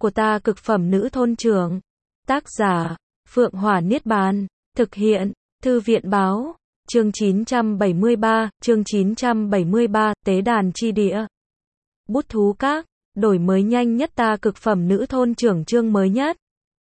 của ta cực phẩm nữ thôn trưởng. Tác giả, Phượng Hỏa Niết Bàn. Thực hiện, Thư viện báo. Chương 973, Tế đàn chi địa. Bút thú các, đổi mới nhanh nhất ta cực phẩm nữ thôn trưởng chương mới nhất.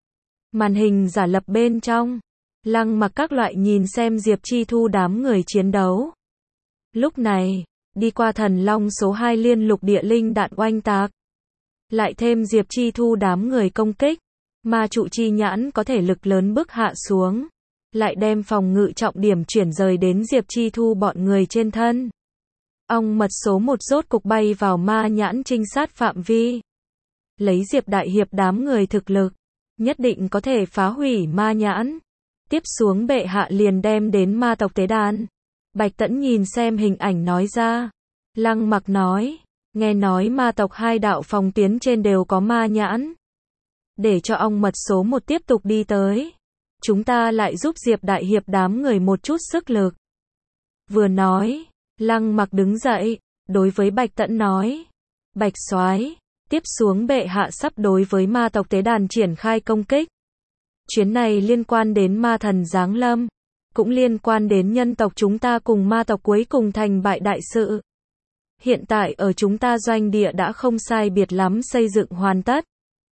Màn hình giả lập bên trong. Lăng Mặc các loại nhìn xem Diệp Chi Thu đám người chiến đấu. Lúc này, đi qua thần long số 2 liên lục địa linh đạn oanh tạc. Lại thêm Diệp Chi Thu đám người công kích. Ma trụ chi nhãn có thể lực lớn bức hạ xuống. Lại đem phòng ngự trọng điểm chuyển rời đến Diệp Chi Thu bọn người trên thân. Ong mật số 1 rốt cục bay vào ma nhãn trinh sát phạm vi. Lấy Diệp Đại Hiệp đám người thực lực, nhất định có thể phá hủy ma nhãn. Tiếp xuống bệ hạ liền đem đến ma tộc tế đàn. Bạch Tẫn nhìn xem hình ảnh nói ra. Lăng Mặc nói, nghe nói ma tộc 2 đạo phòng tuyến trên đều có ma nhãn. Để cho ong mật số 1 tiếp tục đi tới. Chúng ta lại giúp Diệp Đại Hiệp đám người một chút sức lực. Vừa nói, Lăng Mặc đứng dậy, đối với Bạch Tẫn nói. Bạch Soái, tiếp xuống bệ hạ sắp đối với ma tộc tế đàn triển khai công kích. Chuyến này liên quan đến ma thần giáng lâm, cũng liên quan đến nhân tộc chúng ta cùng ma tộc cuối cùng thành bại đại sự. Hiện tại ở chúng ta doanh địa đã không sai biệt lắm xây dựng hoàn tất.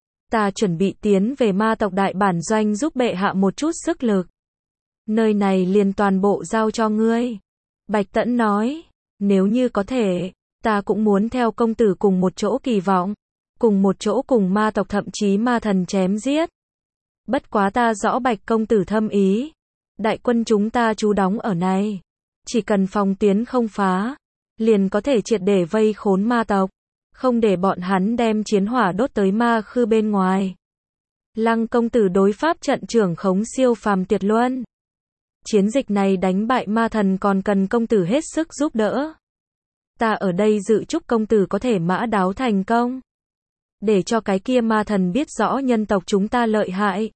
Ta chuẩn bị tiến về ma tộc đại bản doanh giúp bệ hạ một chút sức lực. Nơi này liền toàn bộ giao cho ngươi. Bạch Tẫn nói, nếu như có thể, ta cũng muốn theo công tử cùng một chỗ kỳ vọng. Cùng một chỗ cùng ma tộc thậm chí ma thần chém giết. Bất quá ta rõ Bạch công tử thâm ý. Đại quân chúng ta trú đóng ở này. Chỉ cần phòng tuyến không phá, liền có thể triệt để vây khốn ma tộc. Không để bọn hắn đem chiến hỏa đốt tới ma khư bên ngoài. Lăng công tử đối pháp trận trưởng khống siêu phàm tuyệt luân. Chiến dịch này đánh bại ma thần còn cần công tử hết sức giúp đỡ. Ta ở đây dự chúc công tử có thể mã đáo thành công. Để cho cái kia ma thần biết rõ nhân tộc chúng ta lợi hại.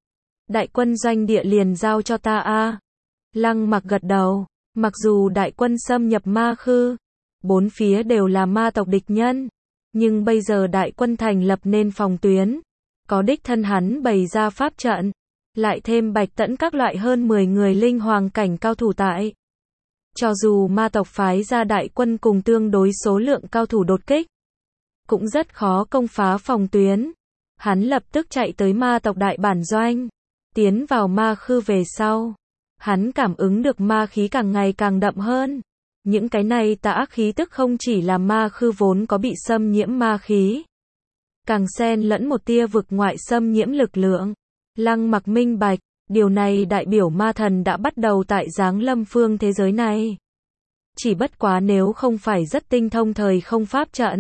Đại quân doanh địa liền giao cho ta a. Lăng Mặc gật đầu. Mặc dù đại quân xâm nhập ma khư, bốn phía đều là ma tộc địch nhân. Nhưng bây giờ đại quân thành lập nên phòng tuyến. Có đích thân hắn bày ra pháp trận. Lại thêm Bạch Tẫn các loại hơn 10 người linh hoàng cảnh cao thủ tại. Cho dù ma tộc phái ra đại quân cùng tương đối số lượng cao thủ đột kích, cũng rất khó công phá phòng tuyến. Hắn lập tức chạy tới ma tộc đại bản doanh. Tiến vào ma khư về sau. Hắn cảm ứng được ma khí càng ngày càng đậm hơn. Những cái này tà ác khí tức không chỉ là ma khư vốn có bị xâm nhiễm ma khí. Càng xen lẫn một tia vực ngoại xâm nhiễm lực lượng. Lăng Mặc minh bạch, điều này đại biểu ma thần đã bắt đầu tại giáng lâm phương thế giới này. Chỉ bất quá nếu không phải rất tinh thông thời không pháp trận.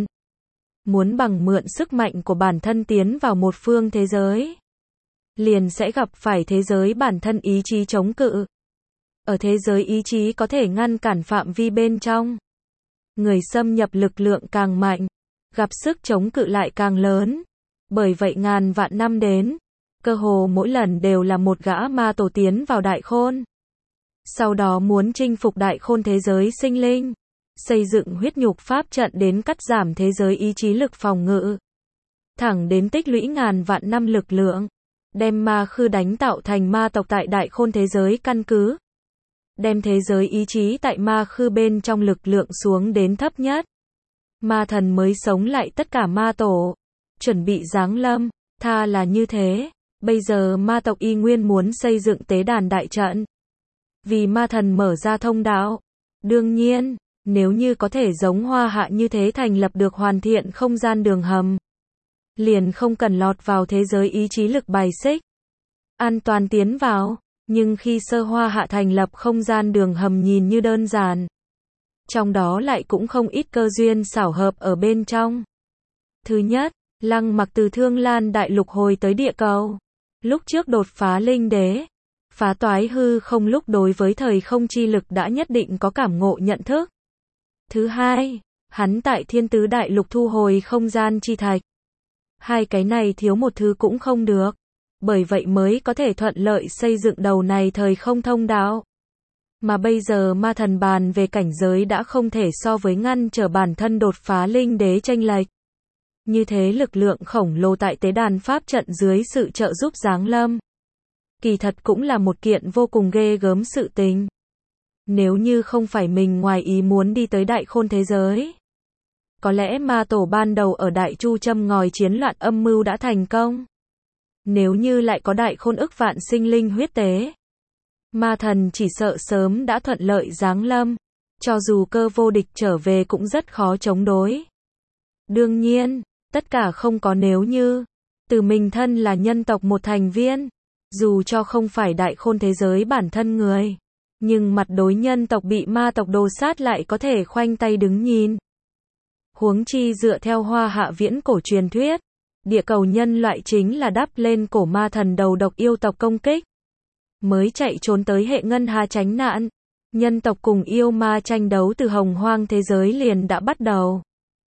Muốn bằng mượn sức mạnh của bản thân tiến vào một phương thế giới. Liền sẽ gặp phải thế giới bản thân ý chí chống cự. Ở thế giới ý chí có thể ngăn cản phạm vi bên trong. Người xâm nhập lực lượng càng mạnh, gặp sức chống cự lại càng lớn. Bởi vậy ngàn vạn năm đến, cơ hồ mỗi lần đều là một gã ma tổ tiến vào đại khôn. Sau đó muốn chinh phục đại khôn thế giới sinh linh. Xây dựng huyết nhục pháp trận đến cắt giảm thế giới ý chí lực phòng ngự. Thẳng đến tích lũy ngàn vạn năm lực lượng. Đem ma khư đánh tạo thành ma tộc tại đại khôn thế giới căn cứ. Đem thế giới ý chí tại ma khư bên trong lực lượng xuống đến thấp nhất. Ma thần mới sống lại tất cả ma tổ. Chuẩn bị giáng lâm, tha là như thế. Bây giờ ma tộc y nguyên muốn xây dựng tế đàn đại trận. Vì ma thần mở ra thông đạo. Đương nhiên, nếu như có thể giống Hoa Hạ như thế thành lập được hoàn thiện không gian đường hầm. Liền không cần lọt vào thế giới ý chí lực bài xích. An toàn tiến vào. Nhưng khi sơ Hoa Hạ thành lập không gian đường hầm nhìn như đơn giản. Trong đó lại cũng không ít cơ duyên xảo hợp ở bên trong. Thứ nhất, Lăng Mặc từ Thương Lan Đại Lục hồi tới địa cầu. Lúc trước đột phá linh đế. Phá toái hư không lúc đối với thời không chi lực đã nhất định có cảm ngộ nhận thức. Thứ hai, hắn tại Thiên Tứ Đại Lục thu hồi không gian chi thạch. Hai cái này thiếu một thứ cũng không được. Bởi vậy mới có thể thuận lợi xây dựng đầu này thời không thông đạo. Mà bây giờ ma thần bàn về cảnh giới đã không thể so với ngăn trở bản thân đột phá linh đế chênh lệch. Như thế lực lượng khổng lồ tại tế đàn pháp trận dưới sự trợ giúp giáng lâm. Kỳ thật cũng là một kiện vô cùng ghê gớm sự tình. Nếu như không phải mình ngoài ý muốn đi tới đại khôn thế giới, có lẽ ma tổ ban đầu ở Đại Chu châm ngòi chiến loạn âm mưu đã thành công. Nếu như lại có đại khôn ức vạn sinh linh huyết tế, ma thần chỉ sợ sớm đã thuận lợi giáng lâm. Cho dù Cơ Vô Địch trở về cũng rất khó chống đối. Đương nhiên, tất cả không có nếu như. Từ mình thân là nhân tộc một thành viên, dù cho không phải đại khôn thế giới bản thân người, nhưng mặt đối nhân tộc bị ma tộc đồ sát lại có thể khoanh tay đứng nhìn. Huống chi dựa theo Hoa Hạ viễn cổ truyền thuyết, địa cầu nhân loại chính là đắp lên cổ ma thần đầu độc yêu tộc công kích, mới chạy trốn tới hệ ngân hà tránh nạn. Nhân tộc cùng yêu ma tranh đấu từ hồng hoang thế giới liền đã bắt đầu.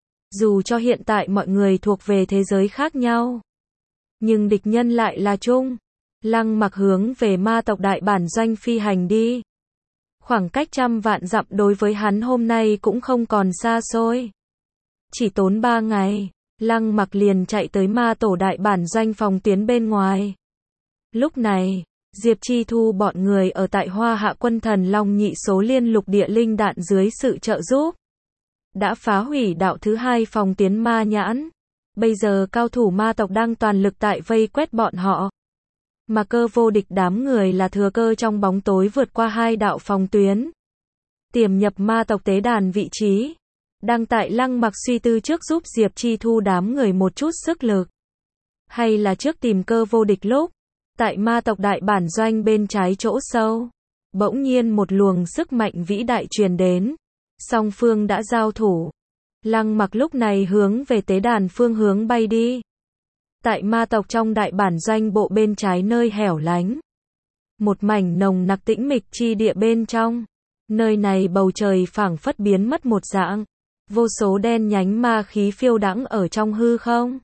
Dù cho hiện tại mọi người thuộc về thế giới khác nhau, nhưng địch nhân lại là chung. Lăng Mặc hướng về ma tộc đại bản doanh phi hành đi. Khoảng cách 100 vạn dặm đối với hắn hôm nay cũng không còn xa xôi. Chỉ tốn 3 ngày, Lăng Mặc liền chạy tới ma tổ đại bản doanh phòng tuyến bên ngoài. Lúc này, Diệp Chi Thu bọn người ở tại Hoa Hạ quân thần Long nhị số liên lục địa linh đạn dưới sự trợ giúp, đã phá hủy đạo thứ 2 phòng tuyến ma nhãn. Bây giờ cao thủ ma tộc đang toàn lực tại vây quét bọn họ. Mà Cơ Vô Địch đám người là thừa cơ trong bóng tối vượt qua 2 đạo phòng tuyến, tiềm nhập ma tộc tế đàn vị trí. Đang tại Lăng Mặc suy tư trước giúp Diệp Chi Thu đám người một chút sức lực, hay là trước tìm Cơ Vô Địch lúc, tại ma tộc đại bản doanh bên trái chỗ sâu, bỗng nhiên một luồng sức mạnh vĩ đại truyền đến. Song phương đã giao thủ. Lăng Mặc lúc này hướng về tế đàn phương hướng bay đi. Tại ma tộc trong đại bản doanh bộ bên trái nơi hẻo lánh, một mảnh nồng nặc tĩnh mịch chi địa bên trong. Nơi này bầu trời phảng phất biến mất một dạng. Vô số đen nhánh ma khí phiêu đãng ở trong hư không.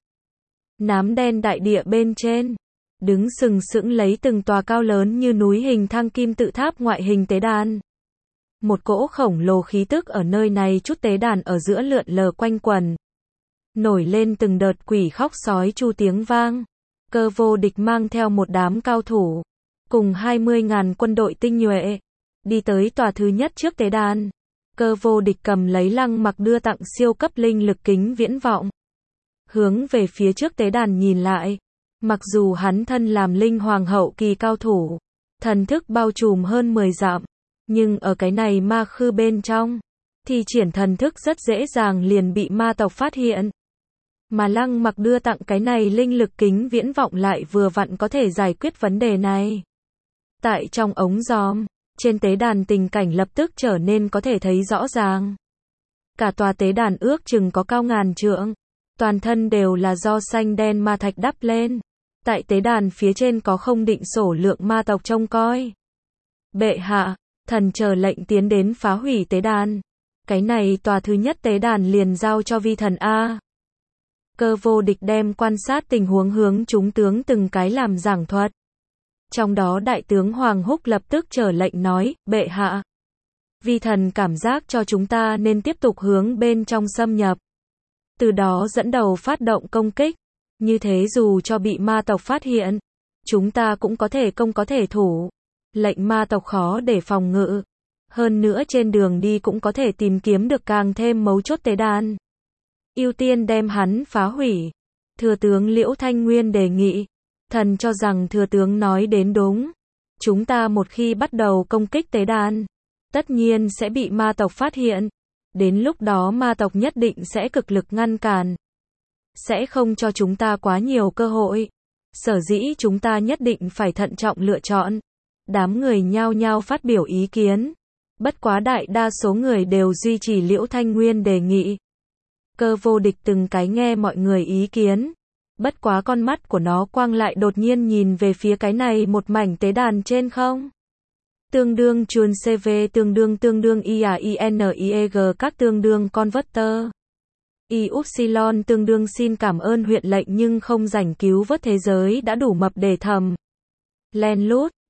Nám đen đại địa bên trên, đứng sừng sững lấy từng tòa cao lớn như núi hình thang kim tự tháp ngoại hình tế đàn. Một cỗ khổng lồ khí tức ở nơi này chút tế đàn ở giữa lượn lờ quanh quần. Nổi lên từng đợt quỷ khóc sói chu tiếng vang. Cơ Vô Địch mang theo một đám cao thủ, cùng 20.000 quân đội tinh nhuệ, đi tới tòa thứ nhất trước tế đàn. Cơ Vô Địch cầm lấy Lăng Mặc đưa tặng siêu cấp linh lực kính viễn vọng, hướng về phía trước tế đàn nhìn lại. Mặc dù hắn thân làm linh hoàng hậu kỳ cao thủ, thần thức bao trùm hơn 10 dặm, nhưng ở cái này ma khư bên trong, thì triển thần thức rất dễ dàng liền bị ma tộc phát hiện. Mà Lăng Mặc đưa tặng cái này linh lực kính viễn vọng lại vừa vặn có thể giải quyết vấn đề này. Tại trong ống giòm, trên tế đàn tình cảnh lập tức trở nên có thể thấy rõ ràng. Cả tòa tế đàn ước chừng có cao ngàn trượng, toàn thân đều là do xanh đen ma thạch đắp lên. Tại tế đàn phía trên có không định sổ lượng ma tộc trông coi. Bệ hạ, thần chờ lệnh tiến đến phá hủy tế đàn. Cái này tòa thứ nhất tế đàn liền giao cho vi thần A. Cơ Vô Địch đem quan sát tình huống hướng chúng tướng từng cái làm giảng thuật. Trong đó đại tướng Hoàng Húc lập tức trở lệnh nói, bệ hạ, vi thần cảm giác cho chúng ta nên tiếp tục hướng bên trong xâm nhập. Từ đó dẫn đầu phát động công kích. Như thế dù cho bị ma tộc phát hiện, chúng ta cũng có thể công có thể thủ. Lệnh ma tộc khó để phòng ngự. Hơn nữa trên đường đi cũng có thể tìm kiếm được càng thêm mấu chốt tế đàn. Ưu tiên đem hắn phá hủy. Thừa tướng Liễu Thanh Nguyên đề nghị. Thần cho rằng thừa tướng nói đến đúng. Chúng ta một khi bắt đầu công kích tế đàn, tất nhiên sẽ bị ma tộc phát hiện. Đến lúc đó ma tộc nhất định sẽ cực lực ngăn cản. Sẽ không cho chúng ta quá nhiều cơ hội. Sở dĩ chúng ta nhất định phải thận trọng lựa chọn. Đám người nhao nhao phát biểu ý kiến. Bất quá đại đa số người đều duy trì Liễu Thanh Nguyên đề nghị. Cơ Vô Địch từng cái nghe mọi người ý kiến. Bất quá con mắt của nó quang lại đột nhiên nhìn về phía cái này một mảnh tế đàn trên không. Tương đương chuồn CV tương đương IAINIEG các tương đương converter. Ypsilon tương đương xin cảm ơn huyện lệnh nhưng không rảnh cứu vớt thế giới đã đủ mập để thầm. Len lút,